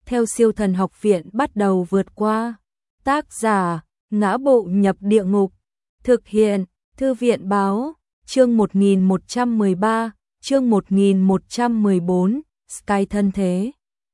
theo Siêu Thần Học Viện bắt đầu vượt qua. Tác giả: Ngã Bộ Nhập Địa Ngục. Thực hiện: Thư viện báo. Chương 1113, chương 1114, Sky thân thế.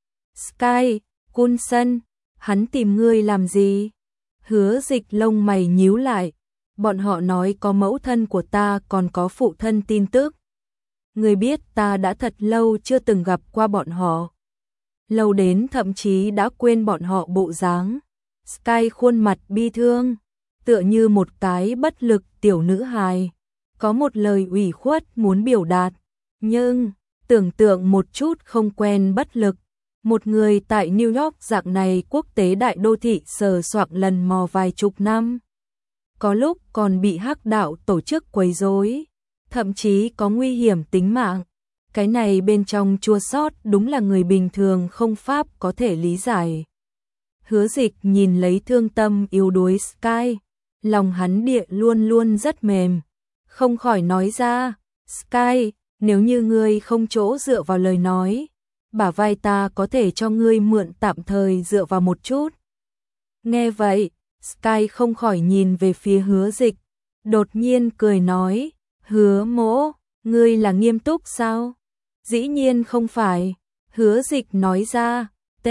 Sky, Coulson, hắn tìm ngươi làm gì? Hứa Dịch lông mày nhíu lại. Bọn họ nói có mẫu thân của ta còn có phụ thân tin tức. Ngươi biết ta đã thật lâu chưa từng gặp qua bọn họ. Lâu đến thậm chí đã quên bọn họ bộ dáng. Sky khuôn mặt bi thương, tựa như một cái bất lực tiểu nữ hài. Có một lời ủy khuất muốn biểu đạt, nhưng tưởng tượng một chút không quen bất lực. Một người tại New York dạng này quốc tế đại đô thị sờ soạng lần mò vài chục năm. Có lúc còn bị hắc đạo tổ chức quấy rối, thậm chí có nguy hiểm tính mạng. Cái này bên trong chua xót đúng là người bình thường không pháp có thể lý giải. Hứa Dịch nhìn lấy thương tâm yếu đuối Sky, lòng hắn địa luôn luôn rất mềm, không khỏi nói ra, Sky, nếu như ngươi không chỗ dựa vào lời nói, bả vai ta có thể cho ngươi mượn tạm thời dựa vào một chút. Nghe vậy, Sky không khỏi nhìn về phía Hứa Dịch, đột nhiên cười nói, Hứa Mỗ, ngươi là nghiêm túc sao? Dĩ nhiên không phải, Hứa Dịch nói ra,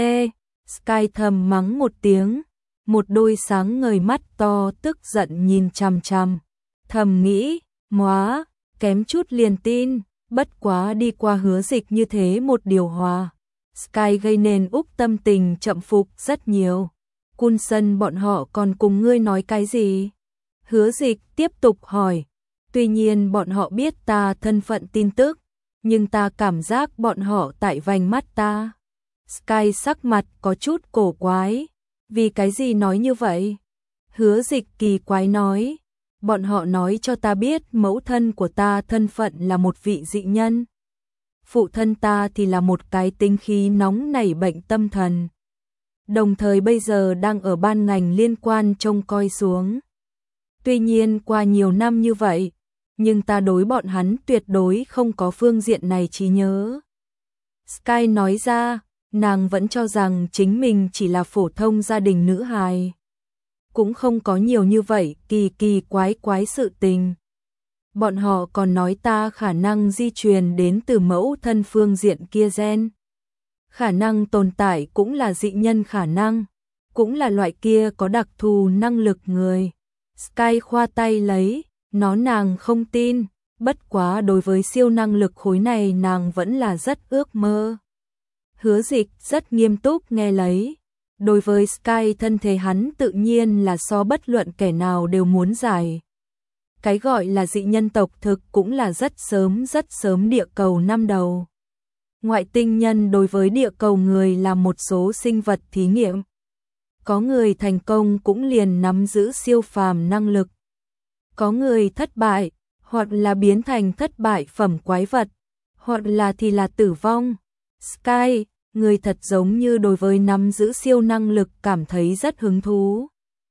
Sky thầm mắng một tiếng, một đôi sáng ngời mắt to tức giận nhìn chằm chằm, thầm nghĩ, móa, kém chút liền tin, bất quá đi qua Hứa Dịch như thế một điều hòa. Sky gây nên Úc tâm tình chậm phục rất nhiều. Coulson bọn họ còn cùng ngươi nói cái gì? Hứa Dịch tiếp tục hỏi. Tuy nhiên bọn họ biết ta thân phận tin tức, nhưng ta cảm giác bọn họ tại vành mắt ta. Sky sắc mặt có chút cổ quái. Vì cái gì nói như vậy? Hứa Dịch kỳ quái nói. Bọn họ nói cho ta biết mẫu thân của ta thân phận là một vị dị nhân. Phụ thân ta thì là một cái tính khí nóng nảy bệnh tâm thần. Đồng thời bây giờ đang ở ban ngành liên quan trông coi xuống. Tuy nhiên qua nhiều năm như vậy, nhưng ta đối bọn hắn tuyệt đối không có phương diện này trí nhớ. Sky nói ra, nàng vẫn cho rằng chính mình chỉ là phổ thông gia đình nữ hài. Cũng không có nhiều như vậy kỳ quái sự tình. Bọn họ còn nói ta khả năng di truyền đến từ mẫu thân phương diện kia gen. Khả năng tồn tại cũng là dị nhân khả năng, cũng là loại kia có đặc thù năng lực người. Sky khoa tay lấy, nàng không tin, bất quá đối với siêu năng lực khối này nàng vẫn là rất ước mơ. Hứa Dịch rất nghiêm túc nghe lấy. Đối với Sky thân thể hắn tự nhiên là so bất luận kẻ nào đều muốn giải. Cái gọi là dị nhân tộc thực cũng là rất sớm địa cầu năm đầu. Ngoại tinh nhân đối với địa cầu người là một số sinh vật thí nghiệm. Có người thành công cũng liền nắm giữ siêu phàm năng lực. Có người thất bại, hoặc là biến thành thất bại phẩm quái vật, hoặc là thì là tử vong. Sky, người thật giống như đối với nắm giữ siêu năng lực cảm thấy rất hứng thú.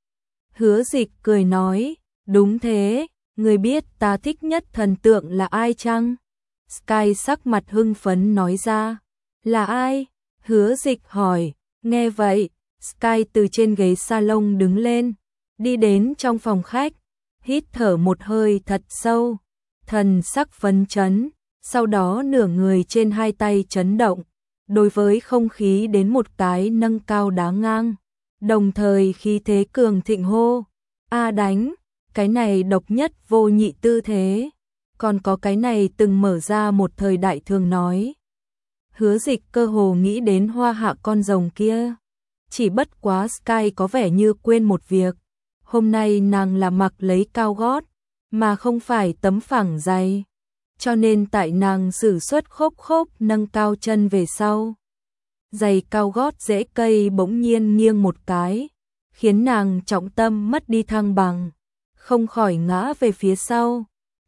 Hứa Dịch cười nói, đúng thế, người biết ta thích nhất thần tượng là ai chăng? Sky sắc mặt hưng phấn nói ra, là ai? Hứa Dịch hỏi, nghe vậy, Sky từ trên ghế salon đứng lên, đi đến trong phòng khách, hít thở một hơi thật sâu, thần sắc phấn chấn, sau đó nửa người trên hai tay chấn động, đối với không khí đến một cái nâng cao đá ngang, đồng thời khí thế cường thịnh hô, đánh, cái này độc nhất vô nhị tư thế, còn có cái này từng mở ra một thời đại thường nói. Hứa Dịch cơ hồ nghĩ đến Hoa Hạ con rồng kia, chỉ bất quá Sky có vẻ như quên một việc, hôm nay nàng là mặc lấy cao gót, mà không phải tấm phẳng giày. Cho nên tại nàng sử xuất khốp nâng cao chân về sau. Giày cao gót rễ cây bỗng nhiên nghiêng một cái, khiến nàng trọng tâm mất đi thăng bằng, không khỏi ngã về phía sau.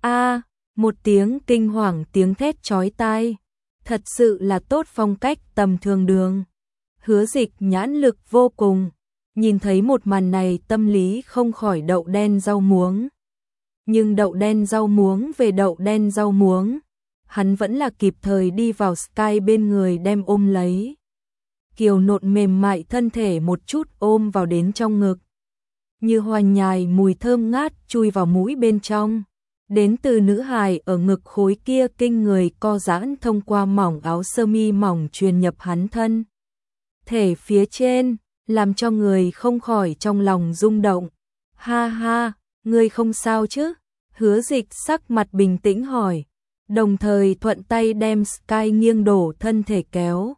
Một tiếng kinh hoàng tiếng thét chói tai, thật sự là tốt phong cách tầm thường đường. Hứa Dịch nhãn lực vô cùng, nhìn thấy một màn này tâm lý không khỏi đậu đen rau muống. Nhưng đậu đen rau muống về đậu đen rau muống, hắn vẫn là kịp thời đi vào Sky bên người đem ôm lấy. kiều nộn mềm mại thân thể một chút ôm vào đến trong ngực. Như hoa nhài mùi thơm ngát chui vào mũi bên trong. Đến từ nữ hài ở ngực khối kia kinh người co giãn thông qua mỏng áo sơ mi mỏng truyền nhập hắn thân thể phía trên, làm cho người không khỏi trong lòng rung động. Ha ha, ngươi không sao chứ? Hứa Dịch sắc mặt bình tĩnh hỏi, đồng thời thuận tay đem Sky nghiêng đổ thân thể kéo.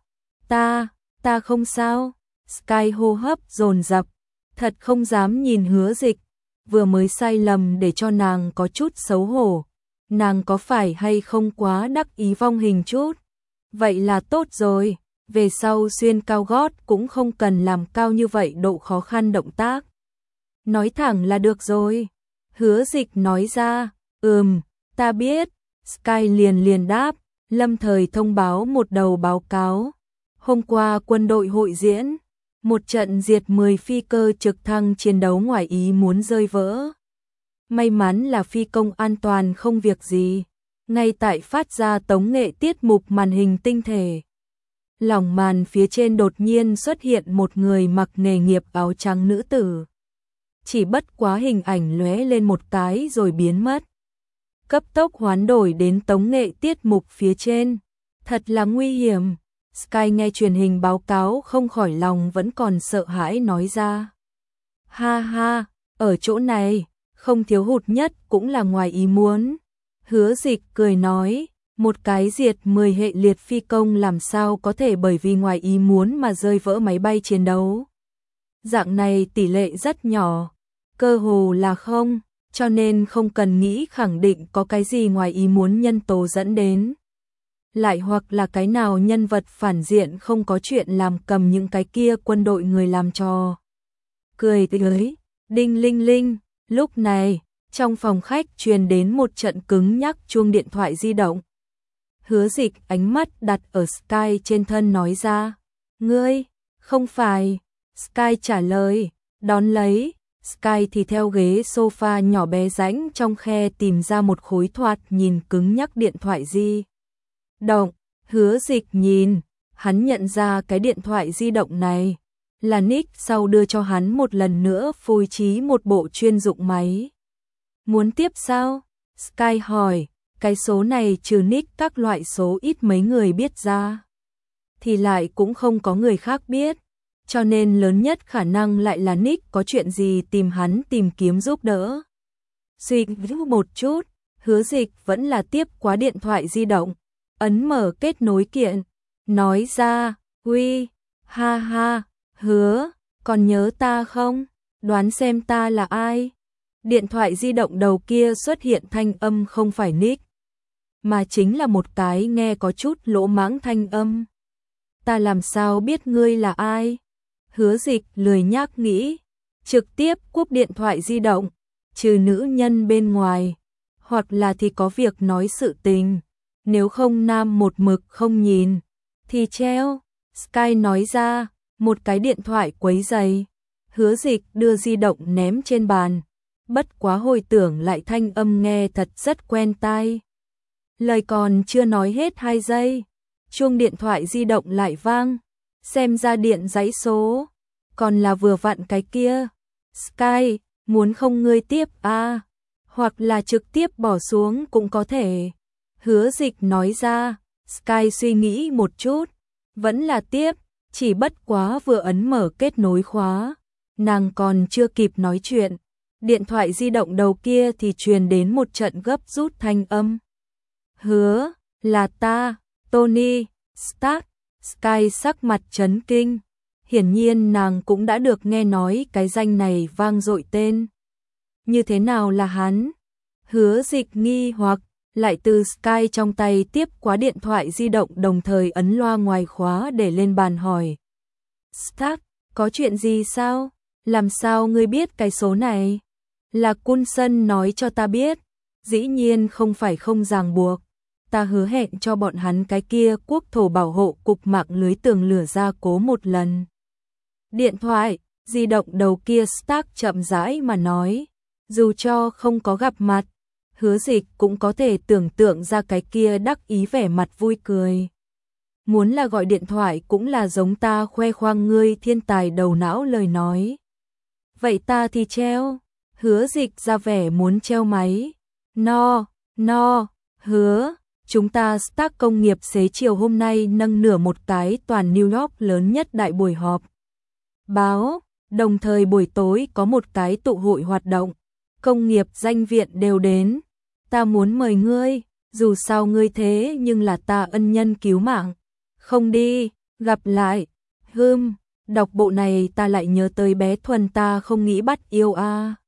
Ta không sao. Sky hô hấp dồn dập, thật không dám nhìn Hứa Dịch, vừa mới sai lầm để cho nàng có chút xấu hổ. Nàng có phải hay không quá đắc ý vong hình chút? Vậy là tốt rồi, về sau xuyên cao gót cũng không cần làm cao như vậy độ khó khăn động tác. Nói thẳng là được rồi. Hứa Dịch nói ra, ta biết. Sky liền đáp, lâm thời thông báo một đầu báo cáo. Hôm qua quân đội hội diễn, một trận diệt 10 phi cơ trực thăng chiến đấu ngoài ý muốn rơi vỡ. May mắn là phi công an toàn không việc gì. Ngay tại phát ra tống nghệ tiết mục màn hình tinh thể, lòng màn phía trên đột nhiên xuất hiện một người mặc nghề nghiệp áo trắng nữ tử. Chỉ bất quá hình ảnh lóe lên một cái rồi biến mất. Cấp tốc hoán đổi đến tống nghệ tiết mục phía trên. Thật là nguy hiểm. Sky nghe truyền hình báo cáo không khỏi lòng vẫn còn sợ hãi nói ra. Ha ha, ở chỗ này, không thiếu hụt nhất cũng là ngoài ý muốn. Hứa Dịch cười nói, một cái diệt 10 hệ liệt phi công làm sao có thể bởi vì ngoài ý muốn mà rơi vỡ máy bay chiến đấu. Dạng này tỷ lệ rất nhỏ, cơ hồ là không, cho nên không cần nghĩ khẳng định có cái gì ngoài ý muốn nhân tố dẫn đến. Lại hoặc là cái nào nhân vật phản diện không có chuyện làm cầm những cái kia quân đội người làm trò. Cười tới, đinh linh linh, lúc này, trong phòng khách truyền đến một trận cứng nhắc chuông điện thoại di động. Hứa Dịch ánh mắt đặt ở Sky trên thân nói ra, ngươi, không phải. Sky trả lời, đón lấy, Sky thì theo ghế sofa nhỏ bé rãnh trong khe tìm ra một khối thoạt nhìn cứng nhắc điện thoại di động. Hứa Dịch nhìn, hắn nhận ra cái điện thoại di động này là Nick sau đưa cho hắn một lần nữa phối trí một bộ chuyên dụng máy. Muốn tiếp sao? Sky hỏi, cái số này trừ Nick các loại số ít mấy người biết ra, thì lại cũng không có người khác biết, cho nên lớn nhất khả năng lại là Nick có chuyện gì tìm hắn tìm kiếm giúp đỡ. Suy nghĩ một chút, Hứa Dịch vẫn là tiếp qua điện thoại di động, ấn mở kết nối kiện, nói ra, uy, ha ha, Hứa, còn nhớ ta không? Đoán xem ta là ai? Điện thoại di động đầu kia xuất hiện thanh âm không phải Nick, mà chính là một cái nghe có chút lỗ mãng thanh âm. Ta làm sao biết ngươi là ai? Hứa Dịch lười nhác nghĩ, trực tiếp cúp điện thoại di động, trừ nữ nhân bên ngoài, hoặc là thì có việc nói sự tình, nếu không nam một mực không nhìn, thì treo. Sky nói ra, một cái điện thoại quấy rầy. Hứa Dịch đưa di động ném trên bàn, bất quá hồi tưởng lại thanh âm nghe thật rất quen tai. Lời còn chưa nói hết 2 giây, chuông điện thoại di động lại vang, xem ra điện dãy số, còn là vừa vặn cái kia. Sky, muốn không ngươi tiếp à, hoặc là trực tiếp bỏ xuống cũng có thể. Hứa Dịch nói ra, Sky suy nghĩ một chút, vẫn là tiếp, chỉ bất quá vừa ấn mở kết nối khóa, nàng còn chưa kịp nói chuyện, điện thoại di động đầu kia thì truyền đến một trận gấp rút thanh âm. Hứa, là ta, Tony Stark. Sky sắc mặt chấn kinh, hiển nhiên nàng cũng đã được nghe nói cái danh này vang dội tên. Như thế nào là hắn? Hứa Dịch nghi hoặc, lại từ Sky trong tay tiếp qua điện thoại di động đồng thời ấn loa ngoài khóa để lên bàn hỏi. Stark, có chuyện gì sao? Làm sao ngươi biết cái số này? Là Coulson nói cho ta biết, dĩ nhiên không phải không ràng buộc. Ta hứa hẹn cho bọn hắn cái kia quốc thổ bảo hộ cục mạng lưới tường lửa ra cố một lần. Điện thoại di động đầu kia Stark chậm rãi mà nói, dù cho không có gặp mặt, Hứa Dịch cũng có thể tưởng tượng ra cái kia đắc ý vẻ mặt vui cười. muốn là gọi điện thoại cũng là giống ta khoe khoang ngươi thiên tài đầu não lời nói. Vậy ta thì treo. Hứa Dịch ra vẻ muốn treo máy. No, hứa, chúng ta Stark công nghiệp xế chiều hôm nay nâng nửa một cái toàn New York lớn nhất đại buổi họp báo, đồng thời buổi tối có một cái tụ hội hoạt động, công nghiệp danh viện đều đến. Ta muốn mời ngươi, dù sao ngươi thế nhưng là ta ân nhân cứu mạng. Không đi, gặp lại. Đọc bộ này ta lại nhớ tới bé Thuần ta không nghĩ bắt yêu a.